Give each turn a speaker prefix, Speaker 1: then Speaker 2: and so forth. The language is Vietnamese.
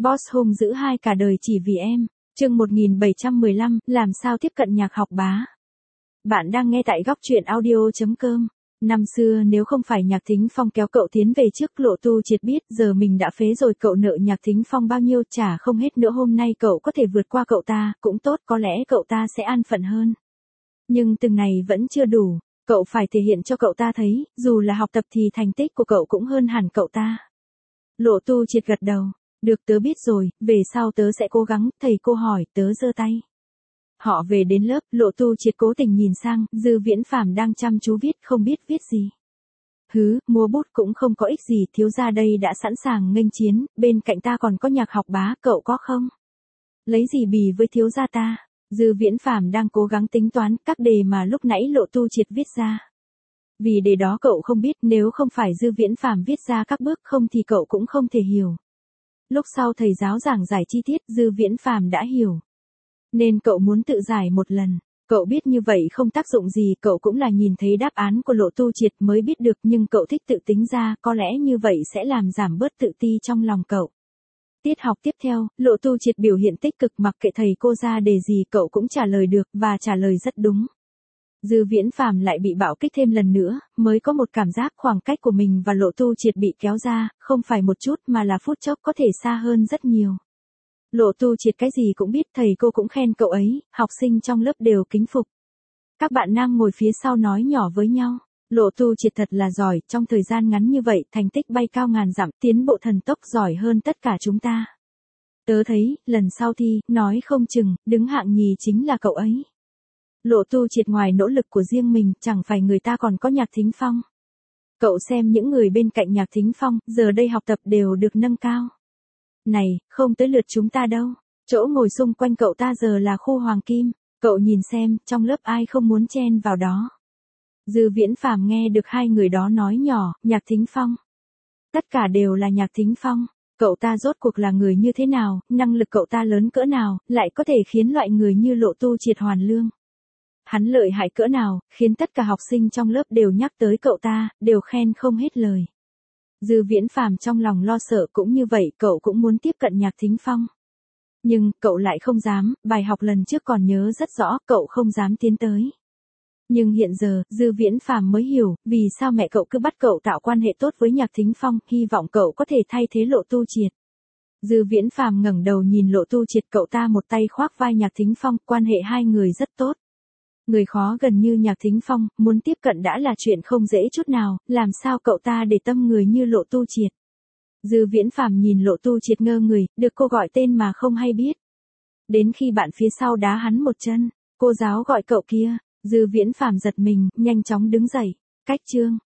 Speaker 1: Boss hung dữ hai cả đời chỉ vì em. Chương 1715, làm sao tiếp cận nhạc học bá. Bạn đang nghe tại góc truyện audio.com. Năm xưa nếu không phải Nhạc Thính Phong kéo cậu tiến về trước, Lộ Tu Triệt biết giờ mình đã phế rồi. Cậu nợ Nhạc Thính Phong bao nhiêu trả không hết nữa. Hôm nay cậu có thể vượt qua cậu ta, cũng tốt, có lẽ cậu ta sẽ an phận hơn. Nhưng từng này vẫn chưa đủ, cậu phải thể hiện cho cậu ta thấy, dù là học tập thì thành tích của cậu cũng hơn hẳn cậu ta. Lộ Tu Triệt gật đầu. Được, tớ biết rồi, về sau tớ sẽ cố gắng. Thầy cô hỏi, tớ giơ tay. Họ về đến lớp, Lộ Tu Triệt cố tình nhìn sang, Dư Viễn Phàm đang chăm chú viết, không biết viết gì. Mua bút cũng không có ích gì, thiếu gia đây đã sẵn sàng nghênh chiến, bên cạnh ta còn có Nhạc học bá, cậu có không? Lấy gì bì với thiếu gia ta? Dư Viễn Phàm đang cố gắng tính toán các đề mà lúc nãy Lộ Tu Triệt viết ra. Vì đề đó cậu không biết, nếu không phải Dư Viễn Phàm viết ra các bước không thì cậu cũng không thể hiểu. Lúc sau thầy giáo giảng giải chi tiết, Dư Viễn Phàm đã hiểu. Nên cậu muốn tự giải một lần. Cậu biết như vậy không tác dụng gì, cậu cũng là nhìn thấy đáp án của Lộ Tu Triệt mới biết được, nhưng cậu thích tự tính ra, có lẽ như vậy sẽ làm giảm bớt tự ti trong lòng cậu. Tiết học tiếp theo, Lộ Tu Triệt biểu hiện tích cực, mặc kệ thầy cô ra đề gì cậu cũng trả lời được, và trả lời rất đúng. Dư Viễn Phàm lại bị bạo kích thêm lần nữa, mới có một cảm giác khoảng cách của mình và Lộ Tu Triệt bị kéo ra, không phải một chút mà là phút chốc, có thể xa hơn rất nhiều. Lộ Tu Triệt cái gì cũng biết, thầy cô cũng khen cậu ấy, học sinh trong lớp đều kính phục. Các bạn nam ngồi phía sau nói nhỏ với nhau, Lộ Tu Triệt thật là giỏi, trong thời gian ngắn như vậy, thành tích bay cao ngàn dặm, tiến bộ thần tốc, giỏi hơn tất cả chúng ta. Tớ thấy, lần sau thi, nói không chừng, đứng hạng nhì chính là cậu ấy. Lộ Tu Triệt ngoài nỗ lực của riêng mình, chẳng phải người ta còn có Nhạc Thính Phong. Cậu xem những người bên cạnh Nhạc Thính Phong, giờ đây học tập đều được nâng cao. Này, không tới lượt chúng ta đâu. Chỗ ngồi xung quanh cậu ta giờ là khu hoàng kim. Cậu nhìn xem, trong lớp ai không muốn chen vào đó. Dư Viễn Phàm nghe được hai người đó nói nhỏ, Nhạc Thính Phong. Tất cả đều là Nhạc Thính Phong. Cậu ta rốt cuộc là người như thế nào, năng lực cậu ta lớn cỡ nào, lại có thể khiến loại người như Lộ Tu Triệt hoàn lương. Hắn lợi hại cỡ nào, khiến tất cả học sinh trong lớp đều nhắc tới cậu ta, đều khen không hết lời. Dư Viễn Phàm trong lòng lo sợ, cũng như vậy cậu cũng muốn tiếp cận Nhạc Thính Phong. Nhưng, cậu lại không dám, bài học lần trước còn nhớ rất rõ, cậu không dám tiến tới. Nhưng hiện giờ, Dư Viễn Phàm mới hiểu, vì sao mẹ cậu cứ bắt cậu tạo quan hệ tốt với Nhạc Thính Phong, hy vọng cậu có thể thay thế Lộ Tu Triệt. Dư Viễn Phàm ngẩng đầu nhìn Lộ Tu Triệt, cậu ta một tay khoác vai Nhạc Thính Phong, quan hệ hai người rất tốt. Người khó gần như Nhạc Thính Phong, muốn tiếp cận đã là chuyện không dễ chút nào, làm sao cậu ta để tâm người như Lộ Tu Triệt. Dư Viễn Phàm nhìn Lộ Tu Triệt ngơ người, được cô gọi tên mà không hay biết. Đến khi bạn phía sau đá hắn một chân, cô giáo gọi cậu kia, Dư Viễn Phàm giật mình, nhanh chóng đứng dậy. Cách chương.